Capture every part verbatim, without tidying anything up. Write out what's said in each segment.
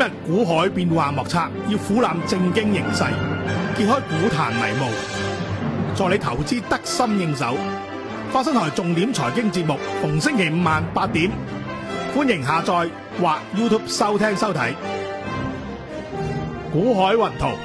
日股海變幻莫測，要俯瞰正經形勢，揭開股壇迷霧，助你投資得心應手。花生台重點財經節目，逢星期五晚八點，歡迎下載或 YouTube 收聽收睇。股海雲圖。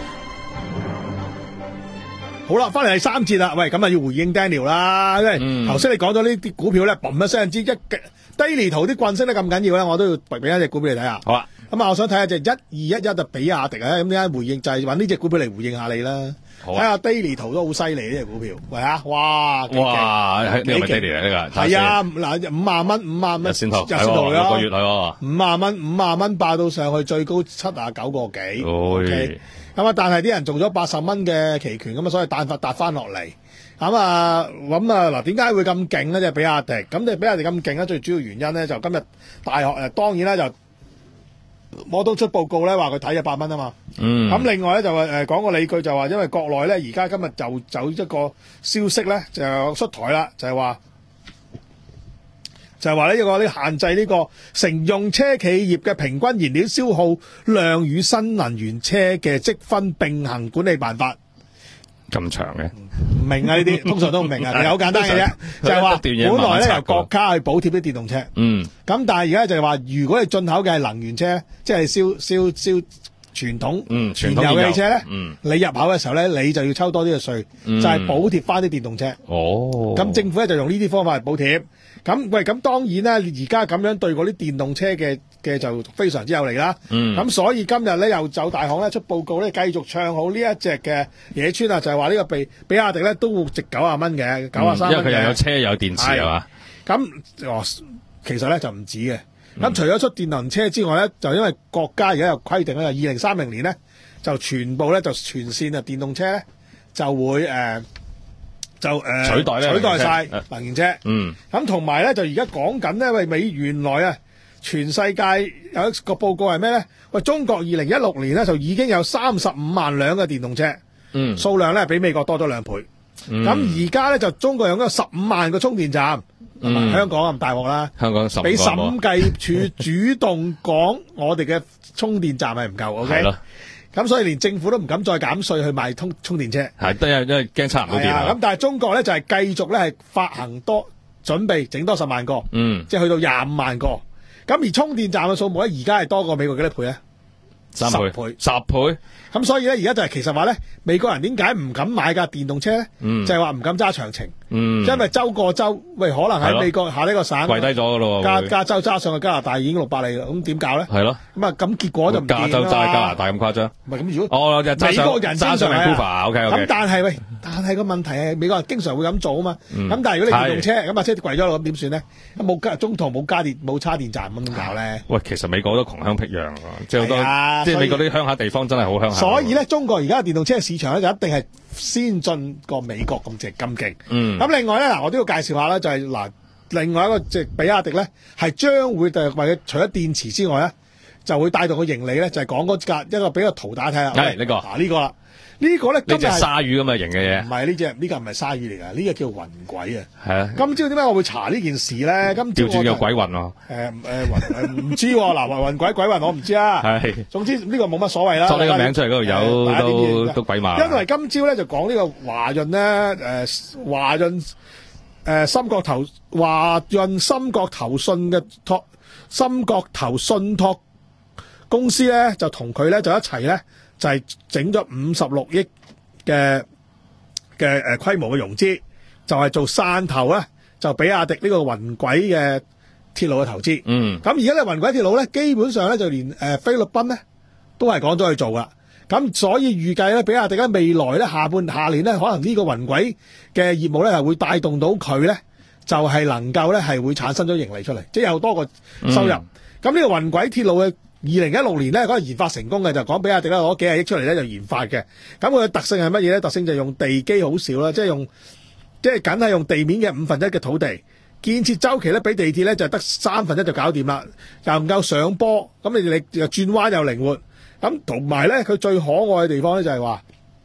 好啦，翻嚟第三節啦。喂，咁啊要回應 Daniel 啦，因為頭先你講咗呢啲股票咧，嘣一聲之一嘅低利圖啲棍升得咁緊要咧，我都要俾一隻股票你睇下。 好啊， 咁啊，我想睇下隻一二一一就比亞迪啊，咁點解回應就係揾呢隻股票嚟回應下你啦。睇下 daily 圖都好犀利呢隻股票，喂啊，哇， 哇，呢個咪 daily 嚟呢個， 係啊，嗱五萬蚊，五萬蚊， 日線圖， 日線圖六個月嚟喎， 五萬蚊，五萬蚊爆到上去最高七啊九個幾。 OK。 咁啊，但係啲人做咗八十蚊嘅期權，咁啊，所以彈發彈翻落嚟。咁啊，咁啊，嗱，點解會咁勁咧？就比亞迪，咁你比亞迪咁勁咧，最主要原因咧就今日大學誒，當然啦，就摩都出報告咧，話佢睇一百蚊啊嘛。 嗯。 咁另外咧就誒、呃、講個理據就話，因為國內咧而家今日就走一個消息咧，就出台啦，就係話。就係話呢一個呢限制呢個乘用車企業嘅平均燃料消耗量與新能源車嘅積分並行管理辦法。 咁長嘅， 唔明啊呢啲，通常都唔明啊，其實好簡單嘅啫，就係話本來咧由國家去補貼啲電動車，嗯，咁但係而家就係話，如果你進口嘅係能源車，即係燒燒燒傳統燃油嘅汽車咧，嗯，你入口嘅時候咧，你就要抽多啲嘅稅，嗯，就係補貼翻啲電動車。哦，咁政府咧就用呢啲方法嚟補貼。咁喂，咁當然啦，而家咁樣對嗰啲電動車嘅嘅就非常之有利啦。嗯，咁所以今日咧又就大行咧出報告咧，繼續唱好呢一隻嘅野村啊，就係話呢個比比亞迪咧都會值九啊蚊嘅，九啊三蚊嘅。因為佢又有車又有電池係嘛？ 咁哦，其實咧就唔止嘅。咁、嗯、除咗出電能車之外咧，就因為國家而家有規定咧，二零三零年咧就全部咧就全線啊電動車咧就會誒。呃就誒、呃、 取代咧取代晒能源車， 嗯，咁同埋咧就而家講緊咧，喂美原來啊，全世界有一個報告係咩咧？喂，中國二零一六年咧就已經有三十五萬輛嘅電動車，嗯，數量咧比美國多咗兩倍。咁而家咧就中國有嗰十五萬個充電站，嗯、香港咁大鑊啦， 香港十俾審計署主動講我哋嘅充電站係唔夠 ，OK。咁所以連政府都唔敢再減稅去賣充充電車， 係都係因為驚差唔到電啊。 咁但係中國咧就係、是、繼續咧係發行多準備整多十萬個，嗯，即係去到廿五萬個。咁而充電站嘅數目咧而家係多過美國幾多倍咧？ 三倍，十倍。十倍。 咁所以咧而家就係其實話咧，美國人點解唔敢買架電動車咧？嗯，就係話唔敢揸長程。嗯，因為州過州，喂，可能喺美國下呢個省跪低咗噶咯， 加加州揸上去加拿大已經六百里啦，咁點搞咧？係咯，咁啊咁結果就唔加州揸加拿大咁誇張。 唔係咁如果哦，美國人揸上 Vancouver，OK OK。 咁但係喂，但係個問題係美國人經常會咁做啊嘛。咁但係如果你電動車咁啊車跪咗落咁點算咧？冇加中途冇加電冇叉電站咁點搞咧？ 喂，其實美國都窮鄉僻壤，即係好多即係美國啲鄉下地方真係好鄉下。 所以咧，中國而家電動車市場咧就一定係先進過美國咁直咁勁。嗯。咁另外咧嗱，我都要介紹下啦，就係、是、嗱，另外一個即係比亞迪咧，係將會就為佢除咗電池之外咧，就會帶動個盈利咧，就係講嗰架一個俾個圖打睇下。 係呢個。 嗱呢個啦，呢個咧今日係鯊魚咁嘅型嘅嘢。 唔係呢隻呢個唔係鯊魚嚟㗎，呢個叫雲軌啊。 係啊。 今朝點解我會查呢件事咧？今朝調轉有鬼魂喎。 誒誒雲唔知喎，嗱雲雲軌鬼魂我唔知啊。係。總之呢個冇乜所謂啦。 作呢個名出嚟嗰度有都都鬼馬。 因為今朝咧就講呢個華潤咧誒華潤。誒、呃，深國投華潤深國投信嘅托深國投信託公司咧，就同佢咧就一齊咧就係整咗五十六億嘅嘅誒規模嘅融資，就係、是、做汕頭咧就比亞迪呢個雲軌嘅鐵路嘅投資。嗯，咁而家咧雲軌鐵路咧基本上咧就連誒、呃、菲律賓咧都係講咗去做噶。咁所以預計咧，比亞迪喺未來咧下半下年咧，可能呢個雲軌嘅業務咧係會帶動到佢咧，就係、是、能夠咧係會產生咗盈利出嚟，即係有多個收入。咁、嗯、呢個雲軌鐵路嘅二零一六年咧嗰個研發成功嘅，就講比亞迪咧攞幾廿億出嚟咧就研發嘅。咁佢嘅特性係乜嘢咧？特性就係用地基好少啦，即係用即係梗係用地面嘅五分一嘅土地，建設周期咧比地鐵咧就得三分一就搞掂啦，又唔夠上坡，咁你哋又轉彎又靈活。咁同埋咧，佢最可愛嘅地方咧就係話，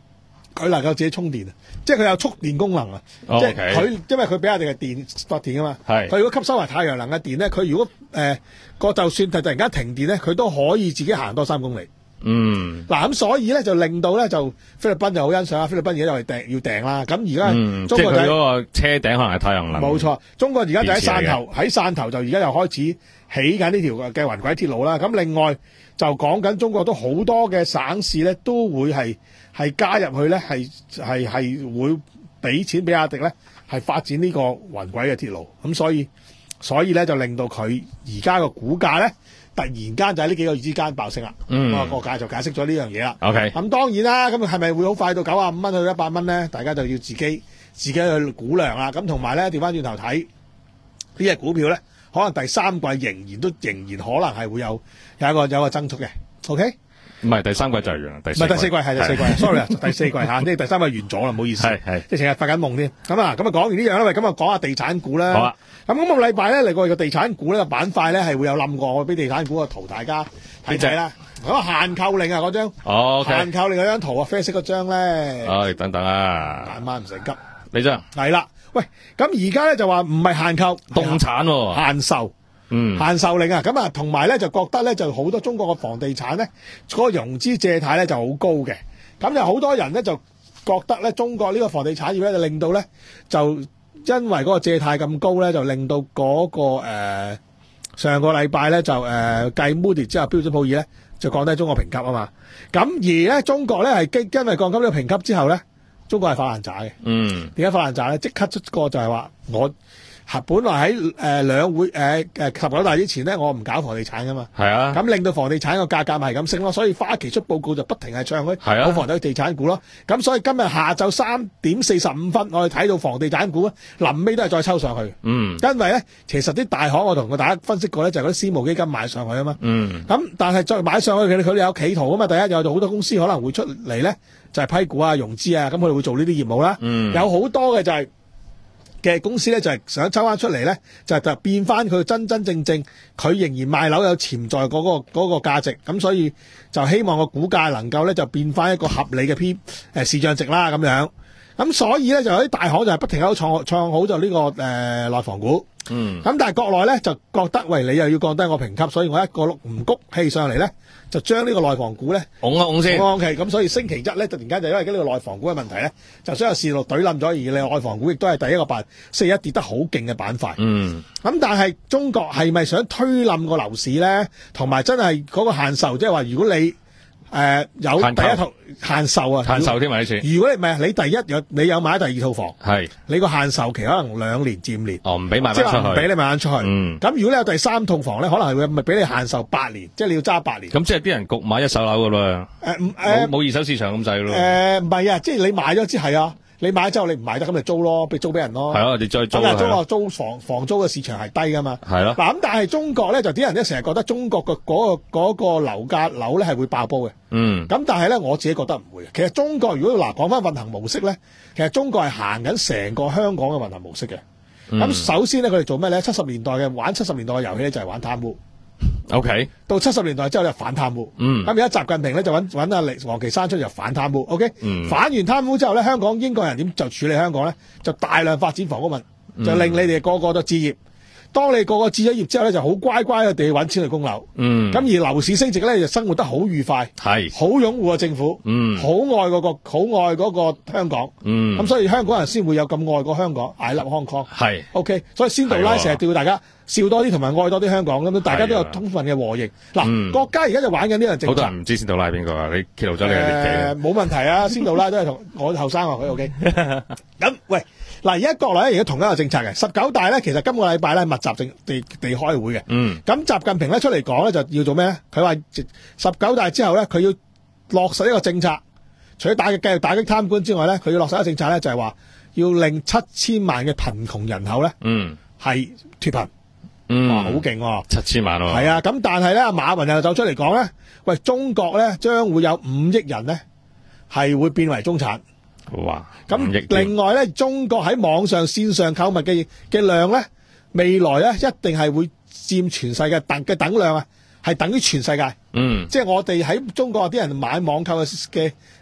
佢能夠自己充電啊，即係佢有觸電功能啊。 哦即係 OK 佢因為佢俾人哋嘅電發電啊嘛。 係佢如果吸收埋太陽能嘅電咧，佢如果誒個、就算係突然間停電咧，佢都可以自己行多三公里。 嗯， 嗱咁所以咧就令到咧就菲律賓就好欣賞啊！菲律賓而家就係訂要訂啦。咁而家嗯， 中國就係即係佢嗰個車頂可能係太陽能。 冇錯，中國而家就喺汕電池嚟頭，喺汕頭就而家又開始起緊呢條嘅雲軌鐵路啦。咁另外就講緊中國都好多嘅省市咧，都會係係加入去咧，係係係會俾錢俾阿迪咧，係發展呢個雲軌嘅鐵路。咁所以所以咧就令到佢而家個股價咧，突然間就喺呢幾個月之間爆升啦。 嗯， 個價就解釋咗呢樣嘢啦。 OK， 咁當然啦，咁係咪會好快到九十五蚊去一百蚊咧？大家就要自己自己去估量啦。咁同埋咧，調翻轉頭睇呢隻股票咧，可能第三季仍然都仍然可能係會有有一個有一個增速嘅。OK， 唔係第三季就係完啦，第唔係第四季係第四季，sorry 啊，第四季嚇，即係第三季完咗啦，唔好意思， 係係即係成日發緊夢添。咁啊，咁啊講完呢樣啦，喂，咁啊講下地產股啦。 好啊。 咁今個禮拜咧嚟過個地產股呢個板塊咧係會有冧過，我俾地產股個圖大家睇睇啦。嗰個限購令啊，嗰張哦，OK， 限購令嗰張圖啊，啡色嗰張咧， 唉，等等啊， 慢慢唔使急。 你張係啦，喂，咁而家咧就話唔係限購， 凍產喎， 限售， 嗯， 限售令啊，咁啊，同埋咧就覺得咧就好多中國嘅房地產咧嗰個融資借貸咧就好高嘅，咁就好多人咧就覺得咧中國呢個房地產業咧就令到咧就因為嗰個借貸咁高咧，就令到嗰、個誒、呃、上個禮拜咧就誒、呃、繼 Moody 之後，標準普爾咧就降低中國評級啊嘛，咁而咧中國咧係因為降低呢個評級之後咧，中國係發爛渣嘅， 嗯， 點解發爛渣咧？即刻出個就係話我。本來喺誒兩會誒誒十九大之前咧，我唔搞房地產噶嘛， 係啊， 咁令到房地產個價格咪係咁升咯，所以花旗出報告就不停係唱佢係啊好房地地產股咯，咁所以今日下晝三點四十五分，我哋睇到房地產股咧，臨尾都係再抽上去， 嗯， 因為咧其實啲大行我同大家分析過咧，就係嗰啲私募基金買上去啊嘛， 嗯， 咁但係再買上去佢哋佢哋有企圖啊嘛，第一有好多公司可能會出嚟咧，就係批股啊、融資啊，咁佢哋會做呢啲業務啦， 嗯， 有好多嘅就係、嘅公司咧就係想抽翻出嚟咧，就係就變翻佢真真正正佢仍然賣樓有潛在嗰、嗰個嗰、嗰個價值，咁所以就希望個股價能夠咧就變翻一個合理嘅 P 誒市賬值啦咁樣。咁所以咧就有啲大行就係不停喺度創創好就呢、呢個誒、呃、內房股。 嗯， 咁但係國內咧就覺得喂，你又要降低我評級，所以我一個碌唔谷氣上嚟咧，就將呢個內房股咧拱一拱先。 O K，咁所以星期一咧突然間就因為呢個內房股嘅問題咧，就所有市路懟冧咗，而你內房股亦都係第一個板，星期一跌得好勁嘅板塊。 嗯， 咁但係中國係咪想推冧個樓市咧？同埋真係嗰個限售，即係話如果你誒、呃、有第一套限售啊， 限售添埋呢次。 如果你唔係你第一有你有買第二套房， 係你個限售期可能兩年至五年。 哦，唔俾賣即係翻出去， 話唔俾你賣翻出去。 嗯， 咁如果你有第三套房咧，可能係會咪俾你限售八年，即係你要揸八年。 咁即係啲人焗買一手樓噶啦， 誒唔冇誒冇二手市場咁滯咯。 誒唔係啊，即係你買咗之係啊，你買咗之後你唔賣得，咁咪租咯，俾租俾人咯。 係咯，你再租咁啊，租係咯啊租房房租嘅市場係低噶嘛。 係咯， 嗱咁，但係中國咧就啲人咧成日覺得中國嘅嗰個嗰個樓價樓咧係會爆煲嘅。 嗯， 咁但係咧我自己覺得唔會。其實中國如果嗱講翻運行模式咧，其實中國係行緊成個香港嘅運行模式嘅。咁、 嗯、 首先咧佢哋做咩咧？七十年代嘅玩七十年代嘅遊戲咧就係玩貪污。 O K， 到七十年代之後就反貪污。 嗯， 咁而家習近平咧就揾揾阿李王岐山出嚟就反貪污。O K， 嗯， 反完貪污之後咧，香港英國人點就處理香港咧？就大量發展房屋民，就令你哋個個都置業。當你個個置咗業之後咧，就好乖乖嘅地揾錢去供樓。 嗯， 咁而樓市升值咧，就生活得好愉快， 係好擁護個政府， 嗯， 好愛嗰個好愛嗰個香港。 嗯， 咁所以香港人先會有咁愛過香港，I love Hong Kong。 係 OK，所以仙杜拉成日叫大家笑多啲，同埋愛多啲香港咁，大家都有充分嘅和應。嗱、 嗯， 國家而家就玩緊呢樣政策。 好多人唔知仙杜拉係邊個啊？你揭露咗你嘅年紀。 冇、呃、問題啊，仙杜拉都係同我後生啊，佢 OK。咁喂，嗱而家國內咧而家同一個政策嘅十九大咧，其實今個禮拜咧密集地地地開會嘅。 嗯。 咁習近平咧出嚟講咧，就要做咩咧？佢話十九大之後咧，佢要落實一個政策，除咗打擊繼續打擊貪官之外咧，佢要落實一個政策咧，就係話要令七千萬嘅貧窮人口咧，嗯，係脫貧。 嗯， 哇，好勁喎！ 七千萬喎。 係啊，咁但係咧，馬雲又走出嚟講咧，喂，中國咧將會有五億人咧係會變為中產。 哇！ 咁另外咧，中國喺網上線上購物嘅嘅量咧，未來咧一定係會佔全世界等嘅等量啊，係等於全世界。嗯，即係我哋喺中國啲人買網購嘅嘅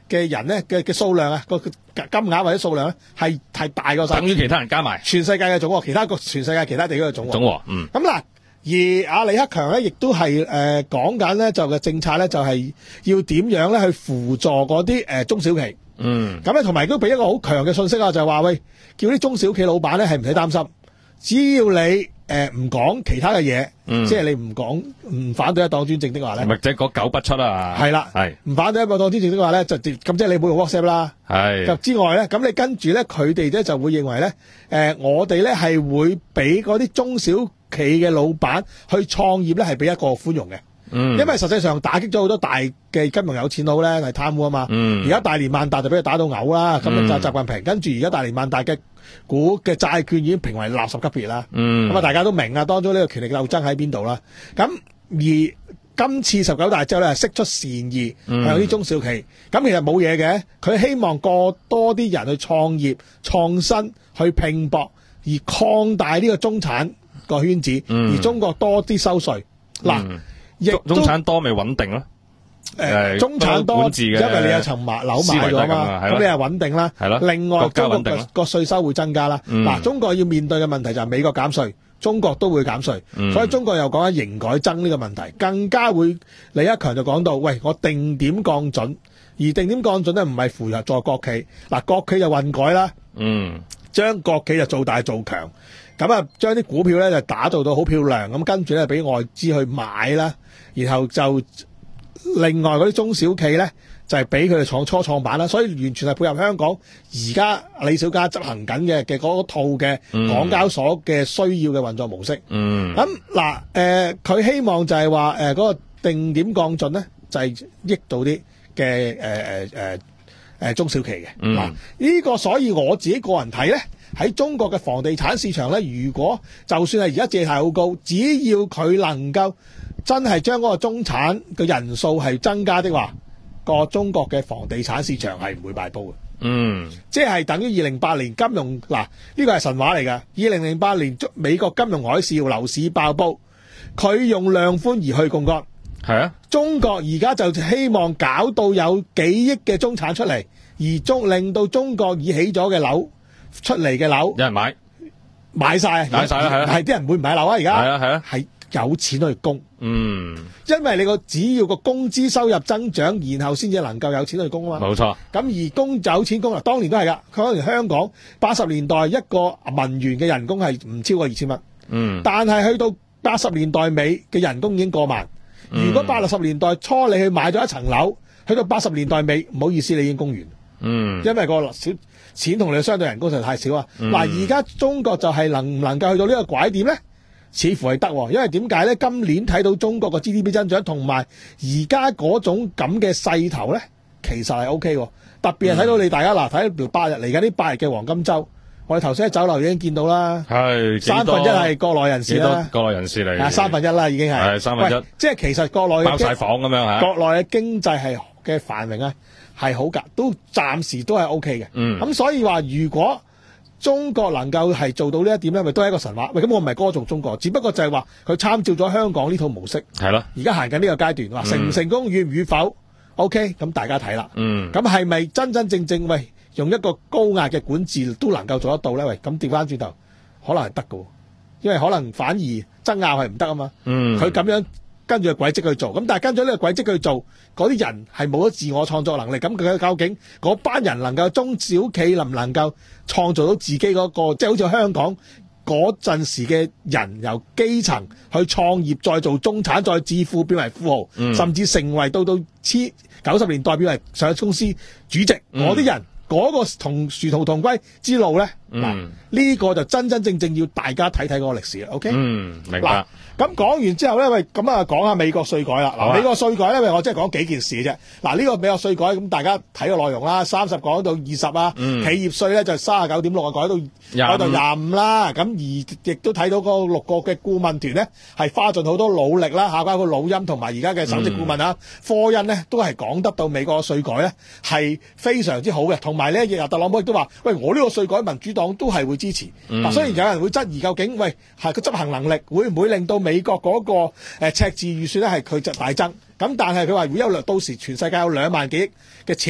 嘅人咧嘅嘅數量啊，個金額或者數量咧係係大過晒， 等於其他人加埋全世界嘅總和，其他個全世界其他地區嘅總和。 總和，嗯。 咁嗱，而阿李克強咧，亦都係誒講緊咧，就嘅政策咧，就係要點樣咧去輔助嗰啲誒中小企。 嗯。咁咧，同埋都俾一個好強嘅信息啊，就係話喂，叫啲中小企老闆咧係唔使擔心，只要你誒唔講其他嘅嘢， 嗯、 即係你唔講唔反對一黨專政的話咧， 或者嗰九不出啊， 係啦， 係唔反對一黨專政的話咧，就咁即係你冇用 WhatsApp 啦， 係咁之外咧，咁你跟住咧，佢哋咧就會認為咧，誒、呃、我哋咧係會俾嗰啲中小企嘅老闆去創業咧係俾一個寬容嘅。嗯，因為實際上打擊咗好多大嘅金融有錢佬咧係貪污啊嘛，嗯，而家大連萬達就俾佢打到嘔啦，咁就習近平，跟住而家大連萬達嘅股嘅債券已經評為垃圾級別啦，嗯，咁啊大家都明啊，當中呢個權力鬥爭喺邊度啦，咁而今次十九大之後咧係釋出善意向啲中小企，咁、嗯、其實冇嘢嘅，佢希望過多啲人去創業創新去拼搏，而擴大呢個中產個圈子，嗯、而中國多啲收稅嗱。嗯中中產多咪穩定咯？ 誒、呃，中產多，因為你有層買樓買咗嘛，咁你係穩定啦。係咯。另外，中國個稅收會增加啦。嗱、嗯，中國要面對嘅問題就係美國減稅，中國都會減稅、嗯，所以中國又講緊營改增呢個問題，更加會李克強就講到，喂，我定點降準，而定點降準咧唔係扶助國企，嗱，國企就混改啦，嗯，將國企就做大做強，咁啊將啲股票咧就打造到好漂亮，咁跟住咧俾外資去買啦。然後就另外嗰啲中小企咧，就係俾佢哋創初創板啦，所以完全係配合香港而家李小加執行緊嘅嘅嗰套嘅港交所嘅需要嘅運作模式。嗯，咁嗱，誒、呃，佢希望就係話誒嗰個定點降準咧，就係、是、益到啲嘅誒誒誒誒中小企嘅。嗱、嗯，呢、這個所以我自己個人睇咧，喺中國嘅房地產市場咧，如果就算係而家借貸好高，只要佢能夠真係將嗰個中產嘅人數係增加的話，個中國嘅房地產市場係唔會敗煲嘅。嗯，即係等於二零零八年金融嗱，呢個係神話嚟㗎。二零零八年美國金融海嘯，樓市爆煲，佢用量寬而去槓桿。係啊，中國而家就希望搞到有幾億嘅中產出嚟，而中令到中國已起咗嘅樓出嚟嘅樓有人買，買晒，買晒啦，係啊，係啲人會唔買樓啊？而家係啊係啊，係有錢去供。嗯，因為你個只要個工資收入增長，然後先至能夠有錢去供啊嘛。冇錯。咁而供有錢供啊，當年都係噶。佢可能香港八十年代一個文員嘅人工係唔超過二千蚊。嗯。但係去到八十年代尾嘅人工已經過萬。嗯、如果八十年代初你去買咗一層樓，去到八十年代尾，唔好意思，你已經供完。嗯。因為個少錢同你相對人工實在太少啊。嗱、嗯，而家中國就係能唔能夠去到呢個拐點咧？似乎係得，因為點解咧？今年睇到中國個 G D P 增長同埋而家嗰種咁嘅勢頭咧，其實係 O K 喎。特別係睇到你大家嗱，睇條八日嚟緊呢八日嘅黃金週，我哋頭先喺酒樓已經見到啦。係三分一係國內人士啦，國內人士嚟。啊，三分一啦，已經係。係三分一。即係其實國內嘅包晒房咁樣嚇。國內嘅經濟係嘅繁榮啊，係好㗎，都暫時都係 O K 嘅。嗯。咁所以話如果中國能夠係做到呢一點咧，咪都係一個神話。喂，咁我唔係歌頌中國，只不過就係話佢參照咗香港呢套模式。係咯。而家行緊呢個階段，話成唔成功與唔與否 ，OK，咁大家睇啦。嗯。咁係咪真真正正喂用一個高壓嘅管治都能夠做得到咧？喂，咁調翻轉頭，可能係得㗎，因為可能反而爭拗係唔得啊嘛。嗯。佢咁樣跟住個軌跡去做，咁但係跟咗呢個軌跡去做，嗰啲人係冇咗自我創作能力，咁佢究竟嗰班人能夠中小企能唔能夠創造到自己嗰個，即係好似香港嗰陣時嘅人由基層去創業，再做中產，再致富變為富豪，嗯、甚至成為到到千九十年代變為上市公司主席，嗰啲、嗯、人嗰、嗰個同殊途同歸之路咧，嗱呢、嗯、個就真真正正要大家睇睇嗰個歷史啦。OK，嗯，明白。咁講完之後咧，喂，咁啊講下美國稅改啦。嗱、啊，美國稅改咧，喂，我即係講幾件事嘅啫。嗱，呢個美國稅改咁，大家睇個內容啦，三十講到二十啊，嗯、企業稅咧就三十九點六啊，改到改到廿五啦。咁而亦都睇到嗰六個嘅顧問團咧，係花盡好多努力啦，嚇，包括老欽同埋而家嘅首席顧問啊，嗯、科恩呢都係講得到美國稅改咧係非常之好嘅。同埋咧，亦特朗普亦都話，喂，我呢個稅改民主黨都係會支持。嗱、嗯，雖然有人會質疑究竟，喂，係個執行能力會唔會令到美國嗰個誒赤字預算咧係佢就大增，咁但係佢話會有到時全世界有兩萬幾億嘅錢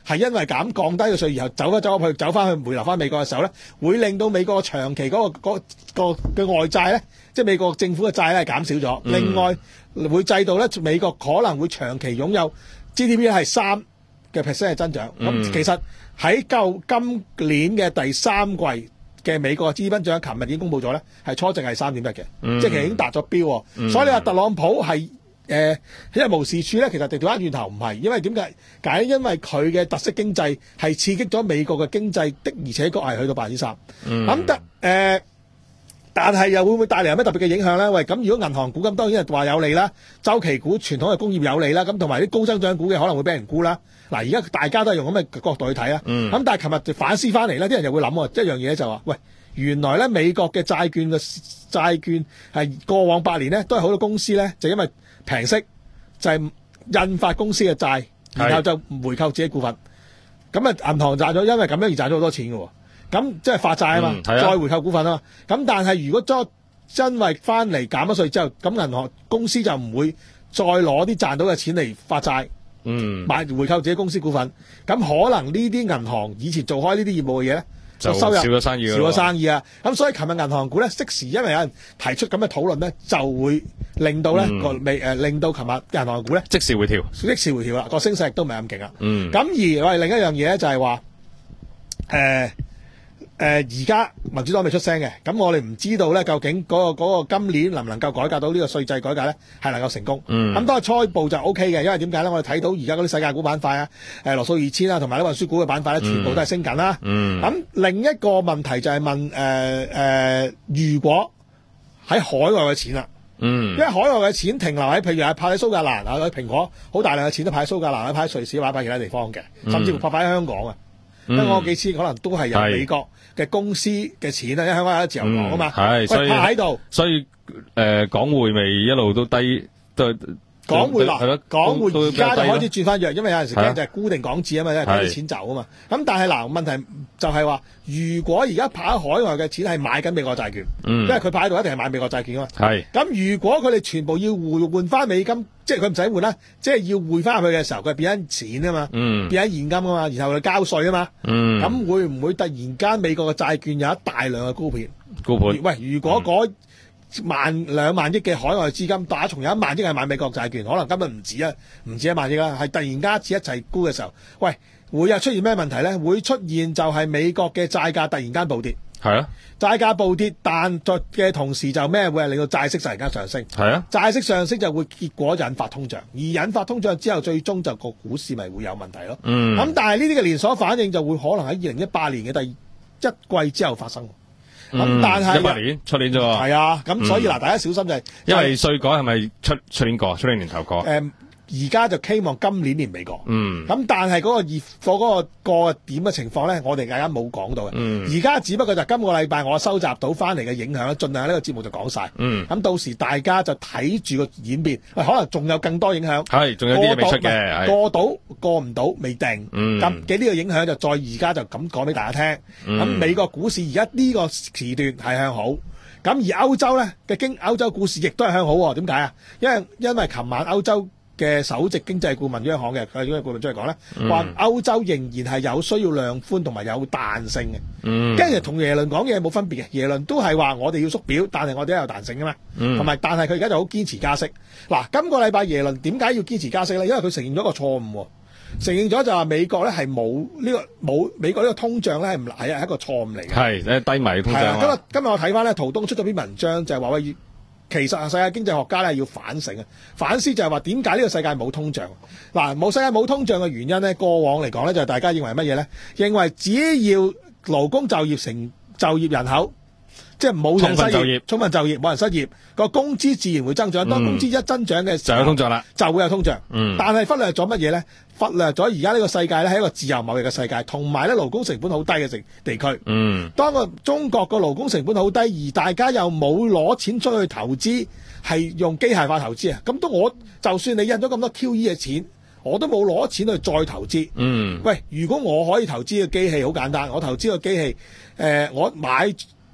係因為減降低個稅，然後走一走去走翻去回流翻美國嘅時候咧，會令到美國長期嗰、個嗰、個嘅外債咧，即係美國政府嘅債咧係減少咗。 嗯、 另外會制度咧，美國可能會長期擁有 G D P 係三嘅 percent 嘅增長。咁、 嗯、 其實喺舊今年嘅第三季嘅美國嘅 G D P 增長，琴日已經公布咗咧，係初值係三點一嘅，即係其實已經達咗標。嗯、所以你話特朗普係誒因為無是處咧，其實掉翻轉頭唔係，因為點解？解因為佢嘅特色經濟係刺激咗美國嘅經濟的，而且確係去到百分之三。咁得誒，但係又會唔會帶嚟有咩特別嘅影響咧？喂，咁如果銀行股咁當然係話有利啦，周期股傳統嘅工業有利啦，咁同埋啲高增長股嘅可能會俾人沽啦。嗱，而家大家都係用咁嘅角度去睇啊。咁、嗯、但係琴日就反思翻嚟咧，啲人又會諗喎，一樣嘢就話，喂，原來咧美國嘅債券嘅債券係過往八年咧都係好多公司咧就因為平息就係、是、印發公司嘅債，然後就回購自己股份。咁啊，銀行賺咗，因為咁樣而賺咗好多錢嘅喎。咁即係發債啊嘛，嗯、再回購股份啊嘛。咁但係如果真因為翻嚟減咗稅之後，咁銀行公司就唔會再攞啲賺到嘅錢嚟發債， 嗯，買回購自己公司股份。咁可能呢啲銀行以前做開呢啲業務嘅嘢咧， 就收入少咗生意，少咗生意啊！咁所以琴日銀行股咧，適時因為有人提出咁嘅討論咧，就會令到咧個未誒，令到琴日銀行股咧即時回調， 即時回調啦，個升勢亦都唔係咁勁啊！ 嗯， 咁而我哋另一樣嘢咧就係話誒誒而家民主黨未出聲嘅，咁我哋唔知道咧究竟嗰、嗰個嗰個今年能唔能夠改革到呢個稅制改革咧，係能夠成功。嗯，咁當係初步就 O K 嘅，因為點解咧？我哋睇到而家嗰啲世界股板塊啊，誒羅素二千啊，同埋啲運輸股嘅板塊咧，全部都係升緊啦。嗯，咁另一個問題就係問誒誒、呃呃，如果喺海外嘅錢啦，嗯，因為海外嘅錢停留喺譬如係派喺蘇格蘭啊，蘋果好大量嘅錢都派喺蘇格蘭，派喺瑞士，或者派其他地方嘅，甚至乎派喺香港啊。香港幾次可能都係由美國嘅公司嘅錢啊，因為香港有自由港啊嘛， 係、嗯，所以派喺度， 所以誒、呃、港匯咪一路都低，都港匯落，港匯而家就開始轉翻弱，因為有陣時驚就係固定港紙啊嘛，因為啲錢走啊嘛。咁但係嗱問題就係話，如果而家派喺海外嘅錢係買緊美國債券，嗯、因為佢派喺度一定係買美國債券啊嘛。係。咁如果佢哋全部要換換翻美金，即係佢唔使換啦，即係要匯翻入去嘅時候，佢變緊錢啊嘛，嗯、變緊現金啊嘛，然後佢交稅啊嘛。咁、嗯、會唔會突然間美國嘅債券有一大量嘅沽盤？ 沽盤。 喂，如果嗰、嗯萬兩萬億嘅海外資金打從有一萬億係買美國債券，可能根本唔止啊，唔止一萬億啦，係突然間一次一齊沽嘅時候，喂，會有出現咩問題咧？會出現就係美國嘅債價突然間暴跌，係啊，債價暴跌，但在嘅同時就咩會係令到債息突然間上升，係啊，債息上升就會結果引發通脹，而引發通脹之後，最終就個股市咪會有問題咯。嗯，咁但係呢啲嘅連鎖反應就會可能喺二零一八年嘅第一季之後發生。咁、嗯、但係一八年出年啫喎，係啊，咁所以嗱、嗯，大家小心就係、是， 因為稅改係咪出出年過，出年年頭過？誒、嗯， 而家就希望今年年尾過。嗯，咁但係嗰個熱貨嗰個過點嘅情況咧，我哋大家冇講到嘅。嗯，而家只不過就今個禮拜我收集到翻嚟嘅影響咧，盡量喺呢個節目就講晒。嗯，咁到時大家就睇住個演變，可能仲有更多影響。係，仲有啲嘢未出嘅，過到過唔到未定。嗯，咁嘅呢個影響就再而家就咁講俾大家聽。咁、嗯、美國股市而家呢個時段係向好，咁而歐洲咧嘅經歐洲股市亦都係向好。點解啊？因為因為琴晚歐洲嘅首席經濟顧問央行嘅佢經濟顧問出嚟講咧，話、嗯、歐洲仍然係有需要量寬同埋有彈性嘅。跟住同耶倫講嘢冇分別嘅，耶倫都係話我哋要縮表，但係我哋都有彈性噶嘛。同、嗯、埋但係佢而家就好堅持加息。嗱，今個禮拜耶倫點解要堅持加息咧？因為佢承認咗個錯誤，承認咗就話美國咧係冇呢個冇美國呢個通脹咧係唔係係一個錯誤嚟嘅。係低迷通脹。係啊，今日今日我睇翻咧，陶東出咗篇文章就係話喂。其實世界經濟學家咧要反省啊，反思就係話點解呢個世界冇通脹？嗱，冇世界冇通脹嘅原因咧，過往嚟講咧就係大家認為乜嘢咧？認為只要勞工就業成就業人口，即係冇人失業，充分就業，冇人失業，個工資自然會增長。當工資一增長嘅時候，就有通脹啦，就會有通脹。嗯，但係忽略咗乜嘢咧？忽略咗而家呢個世界咧係一個自由貿易嘅世界，同埋咧勞工成本好低嘅地地區。嗯，當個中國個勞工成本好低，而大家又冇攞錢出去投資，係用機械化投資啊！咁都我就算你印咗咁多 Q E 嘅錢，我都冇攞錢去再投資。嗯，喂，如果我可以投資個機器，好簡單，我投資個機器，誒、呃，我買。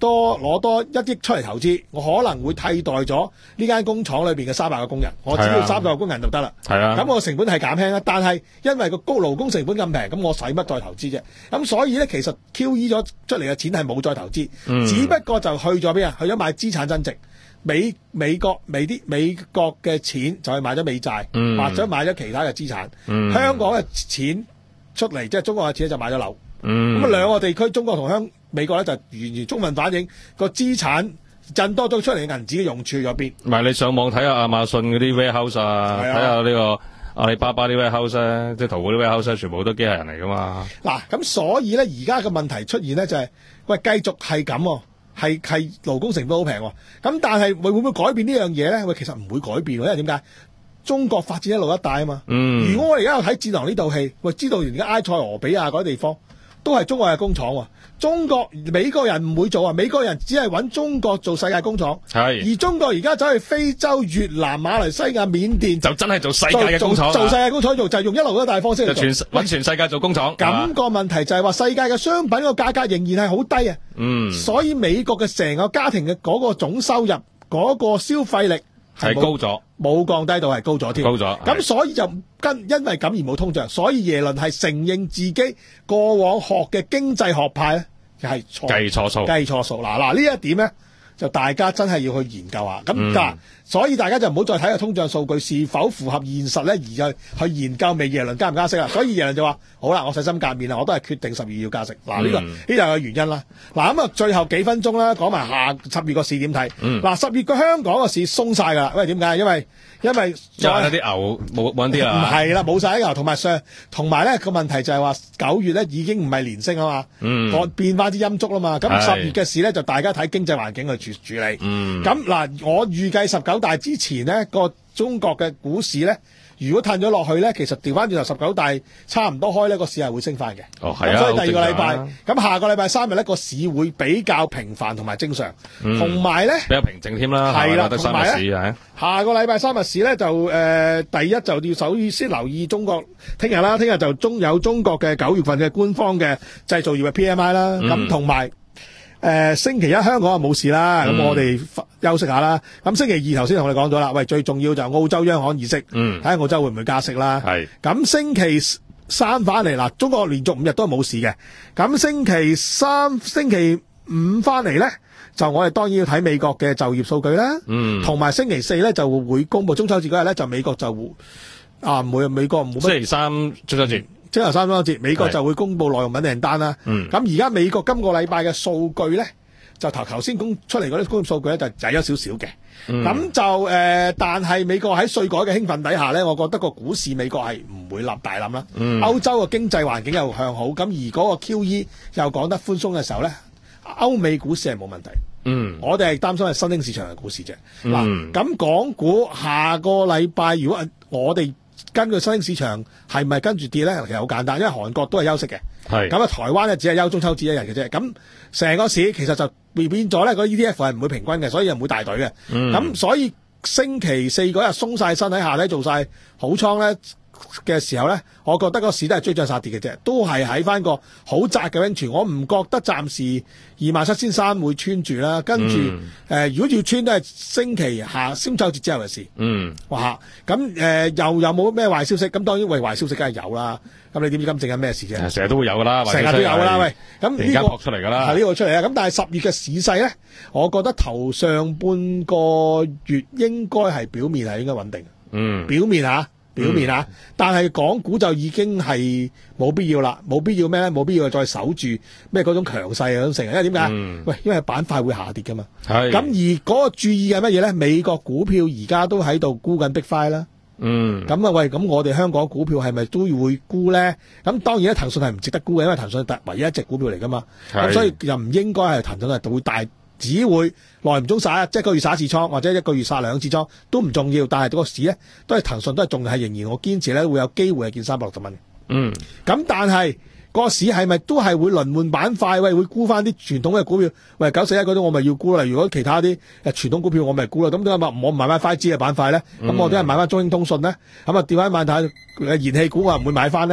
多攞多一億出嚟投資，我可能會替代咗呢間工廠裏邊嘅三百個工人，我只要三百個工人就得啦。 係啊， 咁我成本係減輕啦，但係因為個高勞工成本咁平，咁我使乜再投資啫？咁所以咧，其實 Q E 咗出嚟嘅錢係冇再投資， 嗯、 只不過就去咗邊啊？去咗買資產增值。美美國美啲美國嘅錢就係買咗美債， 嗯、 或者買咗其他嘅資產。 嗯、 香港嘅錢出嚟，即係中國嘅錢就買咗樓。咁啊、 嗯， 兩個地區，中國同香美國咧就完全充分反映個資產震多咗出嚟嘅銀紙嘅用處喺邊。 唔係你上網睇下亞馬遜嗰啲 warehouse 啊，睇下呢個阿里巴巴啲 warehouse 咧，即係淘寶啲 warehouse 全部都機械人嚟噶嘛。 嗱，咁所以咧，而家嘅問題出現咧就係、是，喂，繼續係咁喎。係係勞工成本好平喎，咁但係會會唔會改變呢樣嘢咧？喂，其實唔會改變喎，因為點解？中國發展一路一帶啊嘛。嗯。如果我哋而家有睇《戰狼》呢套戲，喂，知道而家埃塞俄比亞嗰啲地方都係中國嘅工廠喎。中國美國人唔會做啊，美國人只係揾中國做世界工廠。係。而中國而家走去非洲、越南、馬來西亞、緬甸， 就真係做世界嘅工廠。 做世界工廠做就係、用一路一帶方式嚟做。 就全揾全世界做工廠。 咁個問題就係話世界嘅商品個價格仍然係好低啊。嗯。所以美國嘅成個家庭嘅嗰個總收入嗰、嗰個消費力係高咗， 冇降低到係高咗添。 高咗。 咁所以就跟因為咁而冇通脹，所以耶倫係承認自己過往學嘅經濟學派咧係錯計錯數， 計錯數。嗱嗱呢一點咧，就大家真係要去研究下。咁嗱、嗯，所以大家就唔好再睇個通脹數據是否符合現實咧，而去去研究未耶倫加唔加息啦。所以耶倫就話：好啦，我洗心革面啦，我都係決定十二月要加息。嗱、這、呢個呢就係原因啦。嗱咁啊，最後幾分鐘啦，講埋下十月個市點睇。嗱、嗯，十月個香港個市鬆晒㗎啦。因為點解？因為因為有啲牛冇冇啲啦。 唔係啦，冇晒啲牛，同埋上同埋咧個問題就係話九月咧已經唔係連升啊嘛，我、嗯、變翻啲陰燭啦嘛。咁十月嘅市咧就大家睇經濟環境去處處理。咁、嗯、嗱，我預計十九大之前呢個中國嘅股市咧，如果褪咗落去咧，其實調翻轉頭十九大差唔多開呢個市係會升翻嘅。哦，係啊。咁所以第二個禮拜，咁、啊、下個禮拜三日呢個市會比較平凡同埋正常，同埋咧比較平靜添啦。係啦，同埋咧， 下個禮拜三日市咧就誒、呃，第一就要首先留意中國聽日啦，聽日就中有中國嘅九月份嘅官方嘅製造業嘅 P M I 啦，咁同埋。誒、呃，星期一香港啊冇事啦，咁、嗯、我哋休息下啦。咁星期二頭先同你講咗啦，喂，最重要就澳洲央行議息，睇下澳洲會唔會加息啦。係。咁星期三翻嚟啦，中國連續五日都冇事嘅。咁星期三、星期五翻嚟咧，就我哋當然要睇美國嘅就業數據啦。嗯。同埋星期四咧就會公布中秋節嗰日咧，就美國就會啊唔會美國唔會。星期三中秋節。星期三中秋節，美國就會公布耐用品訂單啦。咁而家美國今個禮拜嘅數據咧，就頭頭先公出嚟嗰啲工業數據咧，就曳咗少少嘅。咁、嗯、就誒、呃，但係美國喺稅改嘅興奮底下咧，我覺得個股市美國係唔會立大冧啦。嗯、歐洲嘅經濟環境又向好，咁而嗰個 Q E 又講得寬鬆嘅時候咧，歐美股市係冇問題。嗯，我哋係擔心係新興市場嘅股市啫。嗱、嗯，咁港股下個禮拜如果我哋根據新興市場係咪跟住跌咧？其實好簡單，因為韓國都係休息嘅。係咁啊，台灣咧只係休中秋節一日嘅啫。咁成個市其實就變變咗咧，個 E T F 係唔會平均嘅，所以又唔會大隊嘅。咁、嗯、所以星期四嗰日鬆晒身喺下咧，做晒好倉咧嘅時候咧，我覺得個市都係追漲殺跌嘅啫，都係喺翻個好窄嘅 range。我唔覺得暫時二萬七千三會穿住啦。跟住誒、嗯呃，如果要穿都係星期下中秋節之後嘅事。嗯，哇！咁誒、呃、又有冇咩壞消息？咁當然為壞消息梗係有啦。咁你點知今正係咩事啫？成日都會有噶啦，成日都有噶啦。喂，咁呢、這個撲出嚟噶啦，係呢個出嚟啦。咁但係十月嘅市勢咧，我覺得頭上半個月應該係表面係應該穩定。嗯，表面嚇。表面啊，但係港股就已經係冇必要啦，冇必要咩咧？冇必要再守住咩嗰種強勢嗰種成，因為點解？嗯、喂，因為板塊會下跌噶嘛。係。咁而嗰個注意係乜嘢咧？美國股票而家都喺度沽緊 Big Five 啦。嗯。咁啊，喂，咁我哋香港股票係咪都會沽咧？咁當然咧，騰訊係唔值得沽嘅，因為騰訊係唯一一隻股票嚟噶嘛。咁所以又唔應該係騰訊係會大。只會耐唔中殺，即係一個月殺一次倉，或者一個月殺兩次倉都唔重要。但係個市咧都係騰訊都係仲係仍然我堅持咧會有機會係見三百六十蚊。嗯，咁但係個市係咪都係會輪換板塊？喂，會沽翻啲傳統嘅股票？喂，九四一嗰啲我咪要沽啦。如果其他啲誒傳統股票我咪沽啦。咁點解我唔買翻 five G 嘅板塊咧？咁、嗯、我都係買翻中興通訊咧。咁啊調翻買睇燃氣股我唔會買翻咧。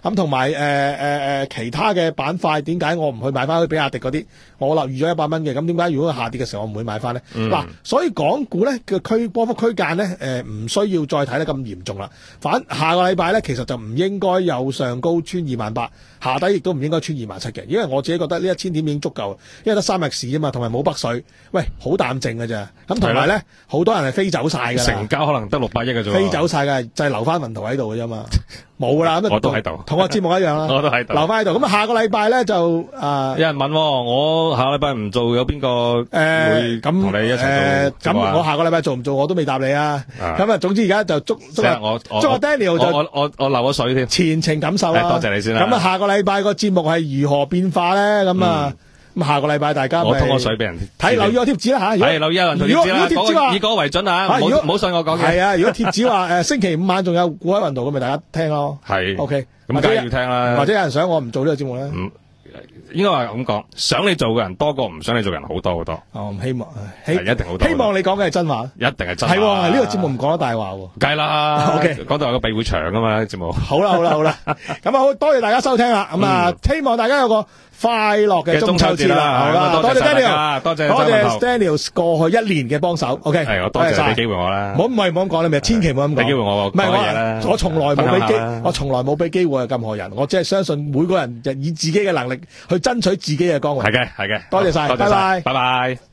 咁同埋誒誒誒其他嘅板塊，點解我唔去買翻去比亞迪嗰啲？我留預咗一百蚊嘅，咁點解如果佢下跌嘅時候我唔會買翻咧？嗱、嗯，所以港股咧嘅區波幅區間咧，誒、呃、唔需要再睇得咁嚴重啦。反下個禮拜咧，其實就唔應該有上高穿二萬八，下底亦都唔應該穿二萬七嘅，因為我自己覺得呢一千點已經足夠，因為得三日市啊嘛，同埋冇北水，喂，好淡靜嘅咋。咁同埋咧，好多人係飛走晒㗎啦， 成交可能得六百億嘅啫， 飛走晒嘅就係、是、留翻雲圖喺度嘅啫嘛，冇㗎啦。咁我都喺度， 同我節目一樣啦， 我都喺度， 留翻喺度。咁啊，下個禮拜咧就啊， 有人問我下個禮拜唔做，有邊個誒會咁同你一齊做？ 咁、呃、我下個禮拜做唔做我都未答你啊。咁啊，總之而家就祝祝我祝阿 Daniel 就我我我流咗水添， 前程感受啦。 多謝你先啦。 咁啊，下個禮拜個節目係如何變化咧？咁啊。咁下個禮拜大家我通個水俾人睇，留意我貼紙啦吓。係留意有人貼紙啦。如果貼紙話以嗰個為準啊，唔好唔好信我講嘅。係啊，如果貼紙話誒星期五晚仲有股海運動咁，咪大家聽咯。係 OK，咁梗係要聽啦。或者有人想我唔做呢個節目咧？嗯，應該話咁講，想你做嘅人多過唔想你做嘅人好多好多。哦，希望係一定好多。希望你講嘅係真話，一定係真話。係喎，呢個節目唔講得大話喎。梗係啦。OK，講到有個庇護牆噶嘛節目。好啦好啦好啦，咁啊好多謝大家收聽啦。咁啊，希望大家有個快樂嘅中秋節啦，好啦，多謝 Daniel，多謝多謝 Daniel 過去一年嘅幫手 ，OK，係我多謝俾機會我啦，唔好唔係唔好咁講，你咪千祈唔好咁講，俾機會我，唔係我，我從來冇俾機，我從來冇俾機會任何人，我只係相信每個人以自己嘅能力去爭取自己嘅崗位，係嘅係嘅，多謝晒，拜拜，拜拜。